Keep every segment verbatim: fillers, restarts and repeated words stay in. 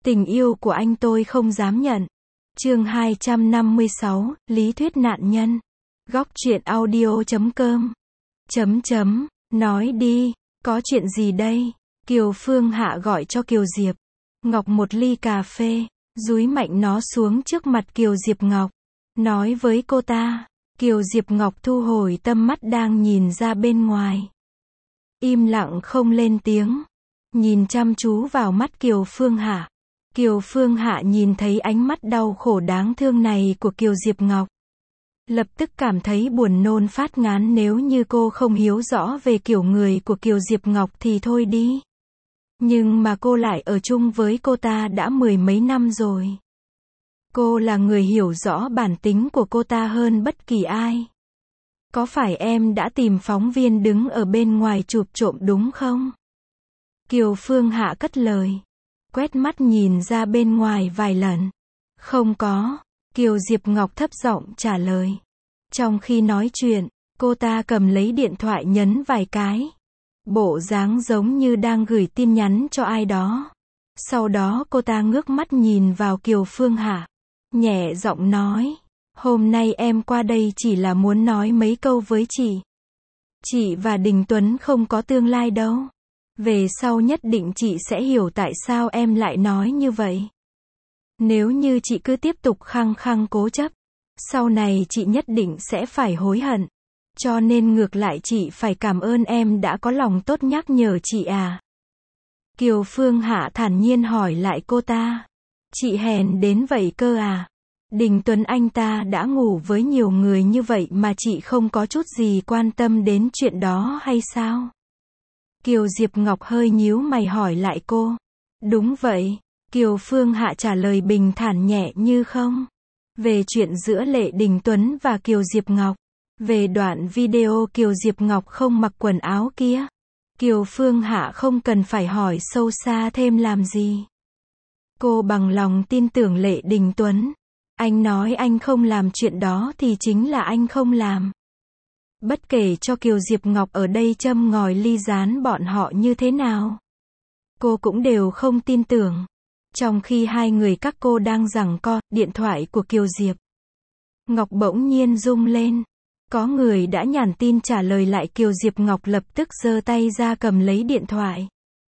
Tình yêu của anh tôi không dám nhận. Chương hai trăm năm mươi sáu, Lý thuyết nạn nhân. Góc truyện audio chấm com. Chấm chấm, nói đi, có chuyện gì đây? Kiều Phương Hạ gọi cho Kiều Diệp Ngọc một ly cà phê, dúi mạnh nó xuống trước mặt Kiều Diệp Ngọc. Nói với cô ta. Kiều Diệp Ngọc thu hồi tâm mắt đang nhìn ra bên ngoài. Im lặng không lên tiếng. Nhìn chăm chú vào mắt Kiều Phương Hạ. Kiều Phương Hạ nhìn thấy ánh mắt đau khổ đáng thương này của Kiều Diệp Ngọc. Lập tức cảm thấy buồn nôn phát ngán, nếu như cô không hiểu rõ về kiểu người của Kiều Diệp Ngọc thì thôi đi. Nhưng mà cô lại ở chung với cô ta đã mười mấy năm rồi. Cô là người hiểu rõ bản tính của cô ta hơn bất kỳ ai. Có phải em đã tìm phóng viên đứng ở bên ngoài chụp trộm đúng không? Kiều Phương Hạ cất lời. Quét mắt nhìn ra bên ngoài vài lần. Không có. Kiều Diệp Ngọc thấp giọng trả lời. Trong khi nói chuyện, cô ta cầm lấy điện thoại nhấn vài cái. Bộ dáng giống như đang gửi tin nhắn cho ai đó. Sau đó cô ta ngước mắt nhìn vào Kiều Phương Hạ. Nhẹ giọng nói. Hôm nay em qua đây chỉ là muốn nói mấy câu với chị. Chị và Đình Tuấn không có tương lai đâu. Về sau nhất định chị sẽ hiểu tại sao em lại nói như vậy. Nếu như chị cứ tiếp tục khăng khăng cố chấp, sau này chị nhất định sẽ phải hối hận. Cho nên ngược lại chị phải cảm ơn em đã có lòng tốt nhắc nhở chị à. Kiều Phương Hạ thản nhiên hỏi lại cô ta. Chị hèn đến vậy cơ à? Đình Tuấn anh ta đã ngủ với nhiều người như vậy mà chị không có chút gì quan tâm đến chuyện đó hay sao? Kiều Diệp Ngọc hơi nhíu mày hỏi lại cô. Đúng vậy. Kiều Phương Hạ trả lời bình thản nhẹ như không. Về chuyện giữa Lệ Đình Tuấn và Kiều Diệp Ngọc. Về đoạn video Kiều Diệp Ngọc không mặc quần áo kia. Kiều Phương Hạ không cần phải hỏi sâu xa thêm làm gì. Cô bằng lòng tin tưởng Lệ Đình Tuấn. Anh nói anh không làm chuyện đó thì chính là anh không làm. Bất kể cho Kiều Diệp Ngọc ở đây châm ngòi ly gián bọn họ như thế nào, cô cũng đều không tin tưởng. Trong khi hai người các cô đang giằng co, điện thoại của Kiều Diệp Ngọc bỗng nhiên rung lên. Có người đã nhắn tin trả lời lại. Kiều Diệp Ngọc lập tức giơ tay ra cầm lấy điện thoại.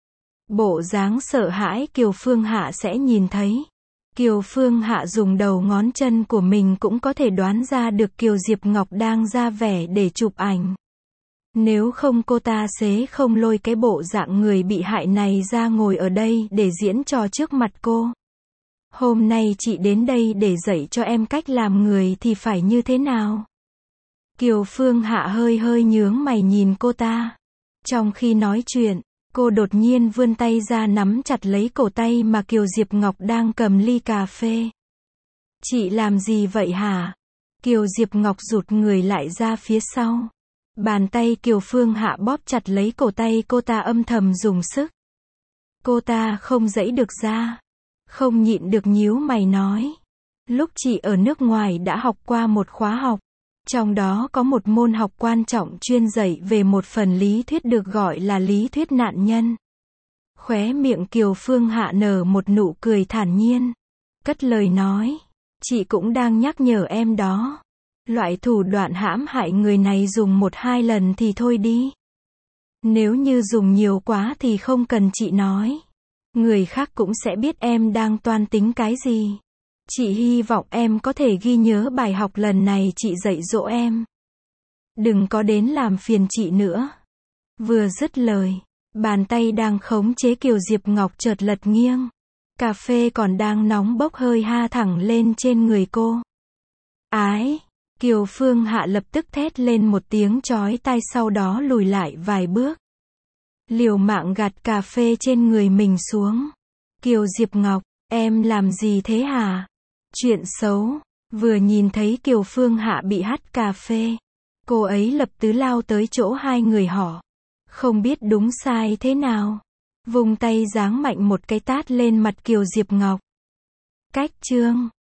Bộ dáng sợ hãi Kiều Phương Hạ sẽ nhìn thấy. Kiều Phương Hạ dùng đầu ngón chân của mình cũng có thể đoán ra được Kiều Diệp Ngọc đang ra vẻ để chụp ảnh. Nếu không cô ta sẽ không lôi cái bộ dạng người bị hại này ra ngồi ở đây để diễn trò trước mặt cô. Hôm nay chị đến đây để dạy cho em cách làm người thì phải như thế nào? Kiều Phương Hạ hơi hơi nhướng mày nhìn cô ta. Trong khi nói chuyện, cô đột nhiên vươn tay ra nắm chặt lấy cổ tay mà Kiều Diệp Ngọc đang cầm ly cà phê. Chị làm gì vậy hả? Kiều Diệp Ngọc rụt người lại ra phía sau. Bàn tay Kiều Phương Hạ bóp chặt lấy cổ tay cô ta âm thầm dùng sức. Cô ta không giãy được ra. Không nhịn được nhíu mày nói. Lúc chị ở nước ngoài đã học qua một khóa học. Trong đó có một môn học quan trọng chuyên dạy về một phần lý thuyết được gọi là lý thuyết nạn nhân. Khóe miệng Kiều Phương Hạ nở một nụ cười thản nhiên. Cất lời nói. Chị cũng đang nhắc nhở em đó. Loại thủ đoạn hãm hại người này dùng một hai lần thì thôi đi. Nếu như dùng nhiều quá thì không cần chị nói. Người khác cũng sẽ biết em đang toan tính cái gì. Chị hy vọng em có thể ghi nhớ bài học lần này chị dạy dỗ em. Đừng có đến làm phiền chị nữa. Vừa dứt lời, bàn tay đang khống chế Kiều Diệp Ngọc chợt lật nghiêng. Cà phê còn đang nóng bốc hơi ha thẳng lên trên người cô. Ái! Kiều Phương Hạ lập tức thét lên một tiếng chói tai, sau đó lùi lại vài bước. Liều mạng gạt cà phê trên người mình xuống. Kiều Diệp Ngọc, em làm gì thế hả? Chuyện xấu. Vừa nhìn thấy Kiều Phương Hạ bị hắt cà phê, cô ấy lập tức lao tới chỗ hai người họ. Không biết đúng sai thế nào. Vung tay giáng mạnh một cái tát lên mặt Kiều Diệp Ngọc. Cách chương.